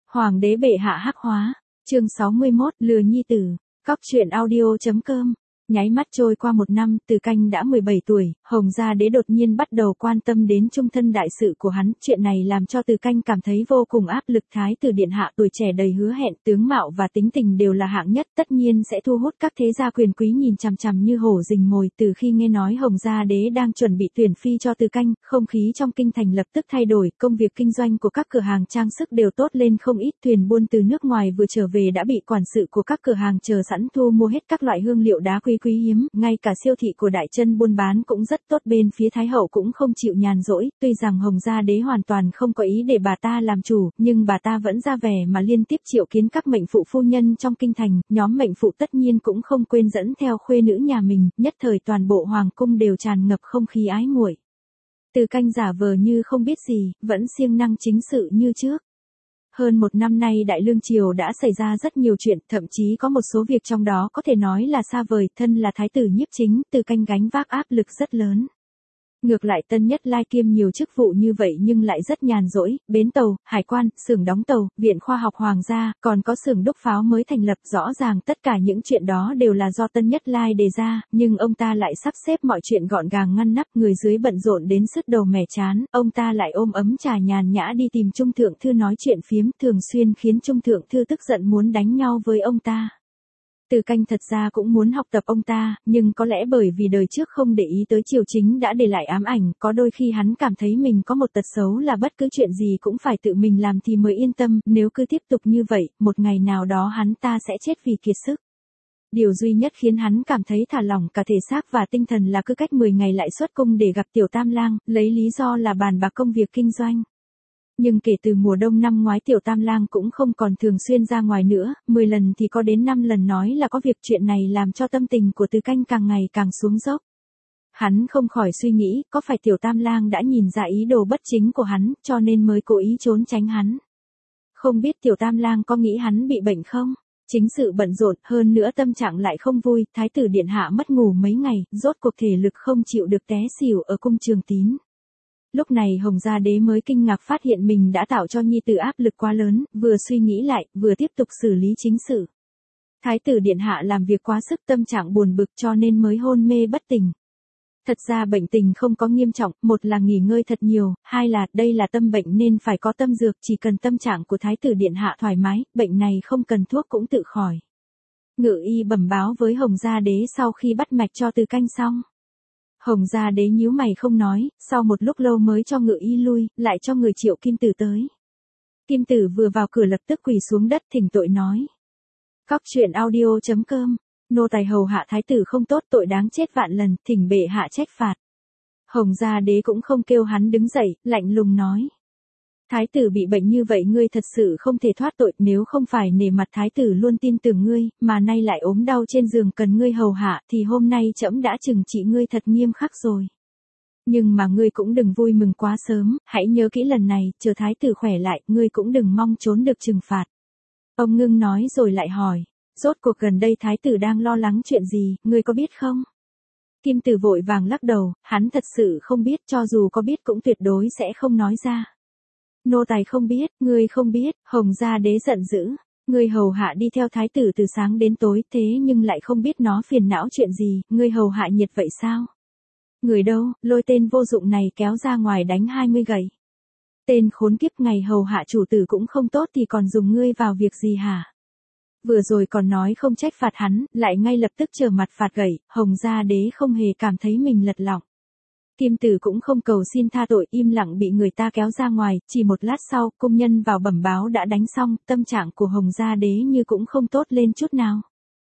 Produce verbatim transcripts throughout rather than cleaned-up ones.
Hoàng đế bệ hạ hắc hóa, chương sáu mươi mốt, lừa nhi tử, cóc truyện audio.com. Nháy mắt trôi qua một năm, Từ Canh đã mười bảy tuổi, Hồng Gia Đế đột nhiên bắt đầu quan tâm đến trung thân đại sự của hắn, chuyện này làm cho Từ Canh cảm thấy vô cùng áp lực. Thái tử điện hạ tuổi trẻ đầy hứa hẹn, tướng mạo và tính tình đều là hạng nhất, tất nhiên sẽ thu hút các thế gia quyền quý nhìn chằm chằm như hổ rình mồi. Từ khi nghe nói Hồng Gia Đế đang chuẩn bị tuyển phi cho Từ Canh, không khí trong kinh thành lập tức thay đổi, công việc kinh doanh của các cửa hàng trang sức đều tốt lên không ít, thuyền buôn từ nước ngoài vừa trở về đã bị quản sự của các cửa hàng chờ sẵn thu mua hết các loại hương liệu đá quý quý hiếm, ngay cả siêu thị của đại chân buôn bán cũng rất tốt. Bên phía Thái hậu cũng không chịu nhàn rỗi, tuy rằng Hồng Gia Đế hoàn toàn không có ý để bà ta làm chủ, nhưng bà ta vẫn ra vẻ mà liên tiếp triệu kiến các mệnh phụ phu nhân trong kinh thành, nhóm mệnh phụ tất nhiên cũng không quên dẫn theo khuê nữ nhà mình, nhất thời toàn bộ hoàng cung đều tràn ngập không khí ái muội. Từ Canh giả vờ như không biết gì, vẫn siêng năng chính sự như trước. Hơn một năm nay Đại Lương Triều đã xảy ra rất nhiều chuyện, thậm chí có một số việc trong đó có thể nói là xa vời. Thân là thái tử nhiếp chính, Từ Canh gánh vác áp lực rất lớn. Ngược lại Tân Nhất Lai kiêm nhiều chức vụ như vậy nhưng lại rất nhàn rỗi, bến tàu, hải quan, xưởng đóng tàu, viện khoa học hoàng gia, còn có xưởng đúc pháo mới thành lập. Rõ ràng tất cả những chuyện đó đều là do Tân Nhất Lai đề ra, nhưng ông ta lại sắp xếp mọi chuyện gọn gàng ngăn nắp, người dưới bận rộn đến sứt đầu mẻ chán, ông ta lại ôm ấm trà nhàn nhã đi tìm Trung Thượng Thư nói chuyện phiếm, thường xuyên khiến Trung Thượng Thư tức giận muốn đánh nhau với ông ta. Từ Canh thật ra cũng muốn học tập ông ta, nhưng có lẽ bởi vì đời trước không để ý tới triều chính đã để lại ám ảnh, có đôi khi hắn cảm thấy mình có một tật xấu là bất cứ chuyện gì cũng phải tự mình làm thì mới yên tâm, nếu cứ tiếp tục như vậy, một ngày nào đó hắn ta sẽ chết vì kiệt sức. Điều duy nhất khiến hắn cảm thấy thả lỏng cả thể xác và tinh thần là cứ cách mười ngày lại xuất cung để gặp Tiểu Tam Lang, lấy lý do là bàn bạc công việc kinh doanh. Nhưng kể từ mùa đông năm ngoái Tiểu Tam Lang cũng không còn thường xuyên ra ngoài nữa, mười lần thì có đến năm lần nói là có việc. Chuyện này làm cho tâm tình của Từ Canh càng ngày càng xuống dốc. Hắn không khỏi suy nghĩ, có phải Tiểu Tam Lang đã nhìn ra ý đồ bất chính của hắn, cho nên mới cố ý trốn tránh hắn. Không biết Tiểu Tam Lang có nghĩ hắn bị bệnh không? Chính sự bận rộn, hơn nữa tâm trạng lại không vui, Thái tử điện hạ mất ngủ mấy ngày, rốt cuộc thể lực không chịu được té xỉu ở cung Trường Tín. Lúc này Hồng Gia Đế mới kinh ngạc phát hiện mình đã tạo cho nhi tử áp lực quá lớn, vừa suy nghĩ lại, vừa tiếp tục xử lý chính sự. Thái tử điện hạ làm việc quá sức, tâm trạng buồn bực cho nên mới hôn mê bất tỉnh. Thật ra bệnh tình không có nghiêm trọng, một là nghỉ ngơi thật nhiều, hai là đây là tâm bệnh nên phải có tâm dược, chỉ cần tâm trạng của Thái tử điện hạ thoải mái, bệnh này không cần thuốc cũng tự khỏi. Ngự y bẩm báo với Hồng Gia Đế sau khi bắt mạch cho Từ Canh xong. Hồng Gia Đế nhíu mày không nói, sau một lúc lâu mới cho ngự y lui, lại cho người triệu Kim Tử tới. Kim Tử vừa vào cửa lập tức quỳ xuống đất thỉnh tội nói. Cóc truyện audio.com, nô tài hầu hạ thái tử không tốt, tội đáng chết vạn lần, thỉnh bệ hạ trách phạt. Hồng Gia Đế cũng không kêu hắn đứng dậy, lạnh lùng nói. Thái tử bị bệnh như vậy ngươi thật sự không thể thoát tội, nếu không phải nể mặt thái tử luôn tin tưởng ngươi, mà nay lại ốm đau trên giường cần ngươi hầu hạ, thì hôm nay trẫm đã trừng trị ngươi thật nghiêm khắc rồi. Nhưng mà ngươi cũng đừng vui mừng quá sớm, hãy nhớ kỹ lần này, chờ thái tử khỏe lại, ngươi cũng đừng mong trốn được trừng phạt. Ông ngưng nói rồi lại hỏi, rốt cuộc gần đây thái tử đang lo lắng chuyện gì, ngươi có biết không? Kim Tử vội vàng lắc đầu, hắn thật sự không biết, cho dù có biết cũng tuyệt đối sẽ không nói ra. Nô tài không biết, ngươi không biết, Hồng Gia Đế giận dữ, ngươi hầu hạ đi theo thái tử từ sáng đến tối, thế nhưng lại không biết nó phiền não chuyện gì, ngươi hầu hạ nhiệt vậy sao? Người đâu, lôi tên vô dụng này kéo ra ngoài đánh hai mươi gậy. Tên khốn kiếp, ngày hầu hạ chủ tử cũng không tốt thì còn dùng ngươi vào việc gì hả? Vừa rồi còn nói không trách phạt hắn, lại ngay lập tức trở mặt phạt gậy, Hồng Gia Đế không hề cảm thấy mình lật lọng. Kim Tử cũng không cầu xin tha tội, im lặng bị người ta kéo ra ngoài, chỉ một lát sau, công nhân vào bẩm báo đã đánh xong, tâm trạng của Hồng Gia Đế như cũng không tốt lên chút nào.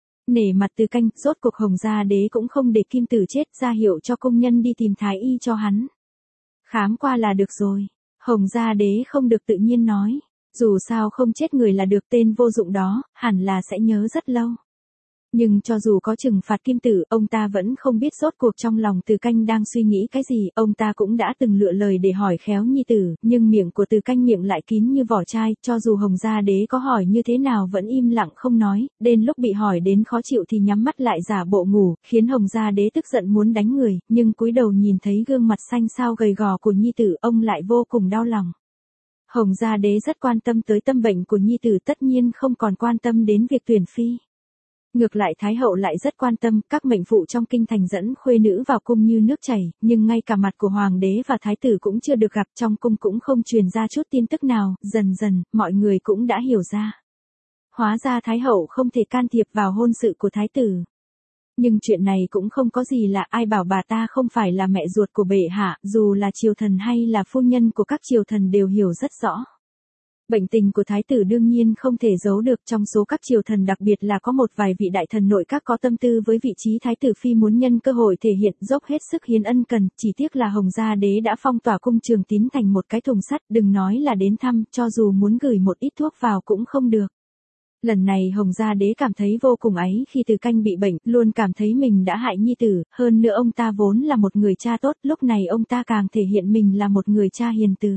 Nể mặt Từ Canh, rốt cuộc Hồng Gia Đế cũng không để Kim Tử chết, ra hiệu cho công nhân đi tìm thái y cho hắn. Khám qua là được rồi. Hồng Gia Đế không được tự nhiên nói, dù sao không chết người là được, tên vô dụng đó, hẳn là sẽ nhớ rất lâu. Nhưng cho dù có trừng phạt Kim Tử, ông ta vẫn không biết rốt cuộc trong lòng Từ Canh đang suy nghĩ cái gì, ông ta cũng đã từng lựa lời để hỏi khéo nhi tử, nhưng miệng của Từ Canh miệng lại kín như vỏ chai, cho dù Hồng Gia Đế có hỏi như thế nào vẫn im lặng không nói, đến lúc bị hỏi đến khó chịu thì nhắm mắt lại giả bộ ngủ, khiến Hồng Gia Đế tức giận muốn đánh người, nhưng cúi đầu nhìn thấy gương mặt xanh xao gầy gò của nhi tử, ông lại vô cùng đau lòng. Hồng Gia Đế rất quan tâm tới tâm bệnh của nhi tử, tất nhiên không còn quan tâm đến việc tuyển phi. Ngược lại Thái hậu lại rất quan tâm, các mệnh phụ trong kinh thành dẫn khuê nữ vào cung như nước chảy, nhưng ngay cả mặt của hoàng đế và thái tử cũng chưa được gặp, trong cung cũng không truyền ra chút tin tức nào, dần dần, mọi người cũng đã hiểu ra. Hóa ra Thái hậu không thể can thiệp vào hôn sự của thái tử. Nhưng chuyện này cũng không có gì lạ, ai bảo bà ta không phải là mẹ ruột của bệ hạ, dù là triều thần hay là phu nhân của các triều thần đều hiểu rất rõ. Bệnh tình của thái tử đương nhiên không thể giấu được, trong số các triều thần đặc biệt là có một vài vị đại thần nội các có tâm tư với vị trí thái tử phi muốn nhân cơ hội thể hiện dốc hết sức hiến ân cần, chỉ tiếc là Hồng Gia Đế đã phong tỏa cung Trường Tín thành một cái thùng sắt, đừng nói là đến thăm, cho dù muốn gửi một ít thuốc vào cũng không được. Lần này Hồng Gia Đế cảm thấy vô cùng áy khi Từ Canh bị bệnh, luôn cảm thấy mình đã hại nhi tử, hơn nữa ông ta vốn là một người cha tốt, lúc này ông ta càng thể hiện mình là một người cha hiền từ.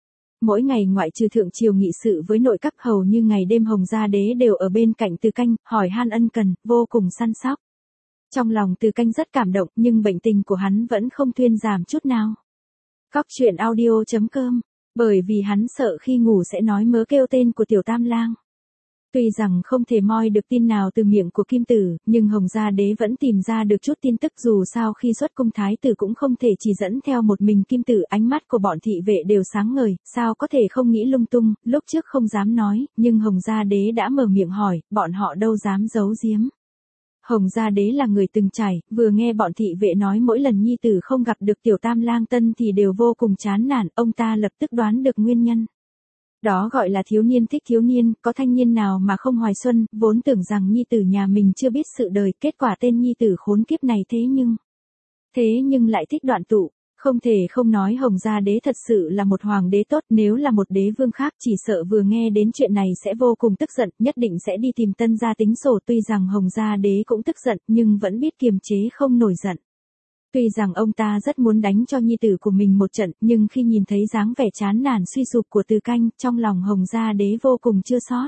Mỗi ngày ngoại trừ thượng triều nghị sự với nội các, hầu như ngày đêm Hồng Gia Đế đều ở bên cạnh Từ Canh, hỏi han ân cần, vô cùng săn sóc. Trong lòng Từ Canh rất cảm động, nhưng bệnh tình của hắn vẫn không thuyên giảm chút nào. Cóc truyện audio chấm com, bởi vì hắn sợ khi ngủ sẽ nói mớ kêu tên của Tiểu Tam Lang. Tuy rằng không thể moi được tin nào từ miệng của Kim Tử, nhưng Hồng Gia Đế vẫn tìm ra được chút tin tức, dù sao khi xuất cung thái tử cũng không thể chỉ dẫn theo một mình Kim Tử, ánh mắt của bọn thị vệ đều sáng ngời, sao có thể không nghĩ lung tung, lúc trước không dám nói, nhưng Hồng Gia Đế đã mở miệng hỏi, bọn họ đâu dám giấu giếm. Hồng Gia Đế là người từng trải, vừa nghe bọn thị vệ nói mỗi lần nhi tử không gặp được Tiểu Tam Lang Tân thì đều vô cùng chán nản, ông ta lập tức đoán được nguyên nhân. Đó gọi là thiếu niên thích thiếu niên, có thanh niên nào mà không hoài xuân, vốn tưởng rằng nhi tử nhà mình chưa biết sự đời, kết quả tên nhi tử khốn kiếp này thế nhưng... Thế nhưng lại thích đoạn tụ, không thể không nói Hồng Gia Đế thật sự là một hoàng đế tốt, nếu là một đế vương khác chỉ sợ vừa nghe đến chuyện này sẽ vô cùng tức giận, nhất định sẽ đi tìm Tân gia tính sổ, tuy rằng Hồng Gia Đế cũng tức giận, nhưng vẫn biết kiềm chế không nổi giận. Tuy rằng ông ta rất muốn đánh cho nhi tử của mình một trận, nhưng khi nhìn thấy dáng vẻ chán nản suy sụp của Từ Canh, trong lòng Hồng Gia Đế vô cùng chua xót.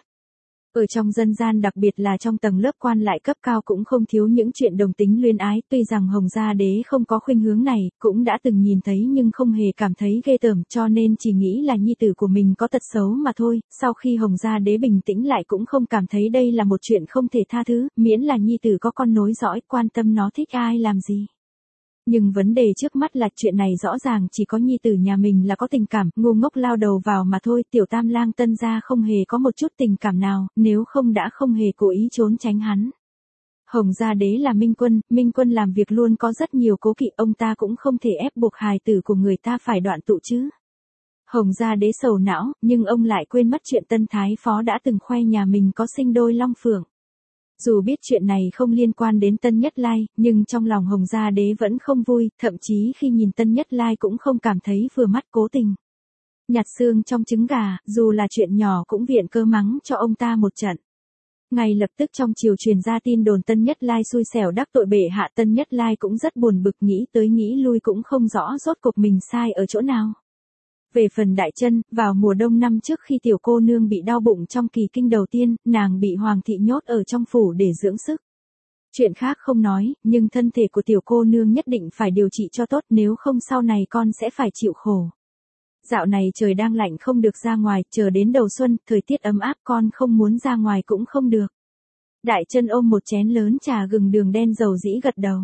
Ở trong dân gian, đặc biệt là trong tầng lớp quan lại cấp cao, cũng không thiếu những chuyện đồng tính luyến ái, tuy rằng Hồng Gia Đế không có khuynh hướng này, cũng đã từng nhìn thấy nhưng không hề cảm thấy ghê tởm, cho nên chỉ nghĩ là nhi tử của mình có tật xấu mà thôi. Sau khi Hồng Gia Đế bình tĩnh lại cũng không cảm thấy đây là một chuyện không thể tha thứ, miễn là nhi tử có con nối dõi, quan tâm nó thích ai làm gì. Nhưng vấn đề trước mắt là chuyện này rõ ràng chỉ có nhi tử nhà mình là có tình cảm, ngu ngốc lao đầu vào mà thôi, Tiểu Tam Lang Tân gia không hề có một chút tình cảm nào, nếu không đã không hề cố ý trốn tránh hắn. Hồng Gia Đế là minh quân, minh quân làm việc luôn có rất nhiều cố kỵ, ông ta cũng không thể ép buộc hài tử của người ta phải đoạn tụ chứ. Hồng Gia Đế sầu não, nhưng ông lại quên mất chuyện Tân Thái Phó đã từng khoe nhà mình có sinh đôi long phượng. Dù biết chuyện này không liên quan đến Tân Nhất Lai, nhưng trong lòng Hồng Gia Đế vẫn không vui, thậm chí khi nhìn Tân Nhất Lai cũng không cảm thấy vừa mắt, cố tình nhặt xương trong trứng gà, dù là chuyện nhỏ cũng viện cơ mắng cho ông ta một trận. Ngay lập tức trong triều truyền ra tin đồn Tân Nhất Lai xui xẻo đắc tội bệ hạ, Tân Nhất Lai cũng rất buồn bực, nghĩ tới nghĩ lui cũng không rõ rốt cuộc mình sai ở chỗ nào. Về phần Đại Chân, vào mùa đông năm trước khi tiểu cô nương bị đau bụng trong kỳ kinh đầu tiên, nàng bị hoàng thị nhốt ở trong phủ để dưỡng sức. Chuyện khác không nói, nhưng thân thể của tiểu cô nương nhất định phải điều trị cho tốt, nếu không sau này con sẽ phải chịu khổ. Dạo này trời đang lạnh không được ra ngoài, chờ đến đầu xuân, thời tiết ấm áp con không muốn ra ngoài cũng không được. Đại Chân ôm một chén lớn trà gừng đường đen dầu dĩ gật đầu.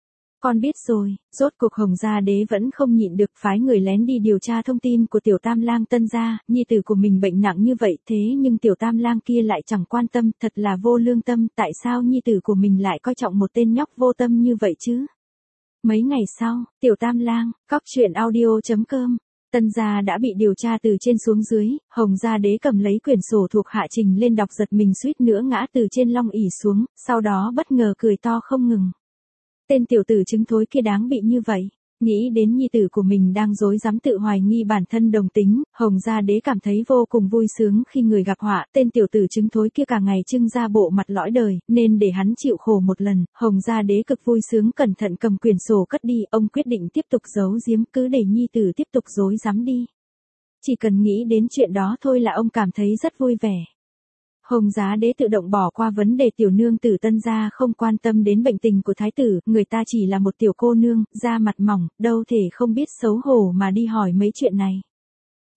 Con biết rồi, rốt cuộc Hồng Gia Đế vẫn không nhịn được, phái người lén đi điều tra thông tin của Tiểu Tam Lang Tân gia, nhi tử của mình bệnh nặng như vậy, thế nhưng Tiểu Tam Lang kia lại chẳng quan tâm, thật là vô lương tâm, tại sao nhi tử của mình lại coi trọng một tên nhóc vô tâm như vậy chứ? Mấy ngày sau, Tiểu Tam Lang, cóc truyện audio chấm com, Tân gia đã bị điều tra từ trên xuống dưới, Hồng Gia Đế cầm lấy quyển sổ thuộc hạ trình lên đọc, giật mình suýt nữa ngã từ trên long ỷ xuống, sau đó bất ngờ cười to không ngừng. Tên tiểu tử trứng thối kia đáng bị như vậy. Nghĩ đến nhi tử của mình đang rối rắm tự hoài nghi bản thân đồng tính, Hồng Gia Đế cảm thấy vô cùng vui sướng khi người gặp họa, tên tiểu tử trứng thối kia cả ngày trưng ra bộ mặt lõi đời, nên để hắn chịu khổ một lần. Hồng Gia Đế cực vui sướng cẩn thận cầm quyển sổ cất đi, ông quyết định tiếp tục giấu giếm, cứ để nhi tử tiếp tục rối rắm đi. Chỉ cần nghĩ đến chuyện đó thôi là ông cảm thấy rất vui vẻ. Hồng Gia Đế tự động bỏ qua vấn đề tiểu nương tử Tân gia không quan tâm đến bệnh tình của thái tử, người ta chỉ là một tiểu cô nương, da mặt mỏng, đâu thể không biết xấu hổ mà đi hỏi mấy chuyện này.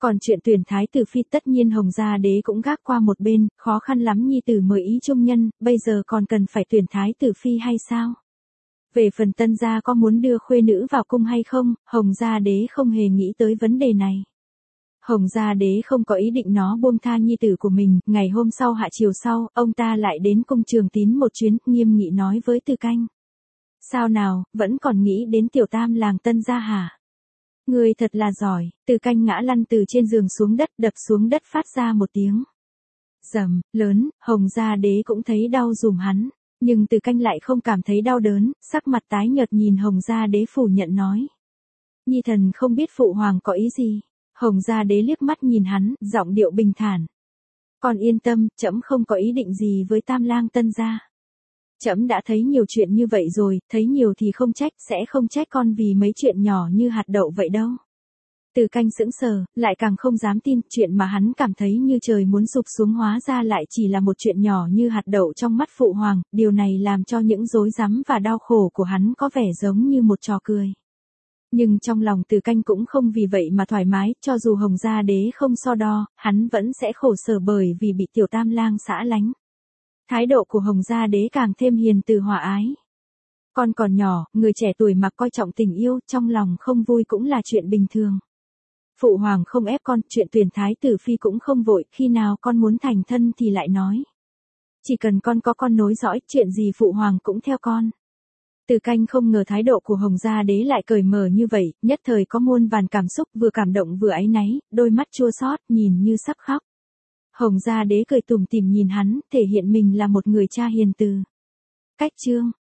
Còn chuyện tuyển thái tử phi tất nhiên Hồng gia đế cũng gác qua một bên, khó khăn lắm nhi tử mời ý trung nhân, bây giờ còn cần phải tuyển thái tử phi hay sao? Về phần Tân gia có muốn đưa khuê nữ vào cung hay không, Hồng gia đế không hề nghĩ tới vấn đề này. Hồng gia đế không có ý định nó buông tha nhi tử của mình, ngày hôm sau hạ chiều sau, ông ta lại đến cung Trường Tín một chuyến, nghiêm nghị nói với Từ Canh. Sao nào, vẫn còn nghĩ đến tiểu tam làng Tân gia hả? Người thật là giỏi. Từ Canh ngã lăn từ trên giường xuống đất, đập xuống đất phát ra một tiếng rầm lớn, Hồng gia đế cũng thấy đau dùm hắn, nhưng Từ Canh lại không cảm thấy đau đớn, sắc mặt tái nhợt nhìn Hồng gia đế phủ nhận nói. Nhi thần không biết phụ hoàng có ý gì. Hồng gia đế liếc mắt nhìn hắn, giọng điệu bình thản. Con yên tâm, trẫm không có ý định gì với tam lang Tân gia. Trẫm đã thấy nhiều chuyện như vậy rồi, thấy nhiều thì không trách, sẽ không trách con vì mấy chuyện nhỏ như hạt đậu vậy đâu. Từ Canh sững sờ, lại càng không dám tin, chuyện mà hắn cảm thấy như trời muốn sụp xuống hóa ra lại chỉ là một chuyện nhỏ như hạt đậu trong mắt phụ hoàng, điều này làm cho những rối rắm và đau khổ của hắn có vẻ giống như một trò cười. Nhưng trong lòng Từ Canh cũng không vì vậy mà thoải mái, cho dù Hồng gia đế không so đo, hắn vẫn sẽ khổ sở bởi vì bị tiểu tam lang xã lánh. Thái độ của Hồng gia đế càng thêm hiền từ hòa ái. Con còn nhỏ, người trẻ tuổi mà coi trọng tình yêu, trong lòng không vui cũng là chuyện bình thường. Phụ hoàng không ép con, chuyện tuyển thái tử phi cũng không vội, khi nào con muốn thành thân thì lại nói. Chỉ cần con có con nối dõi, chuyện gì phụ hoàng cũng theo con. Từ Canh không ngờ thái độ của Hồng gia đế lại cởi mở như vậy, nhất thời có muôn vàn cảm xúc, vừa cảm động vừa áy náy, đôi mắt chua xót, nhìn như sắp khóc. Hồng gia đế cười tủm tỉm nhìn hắn, thể hiện mình là một người cha hiền từ. Cách chương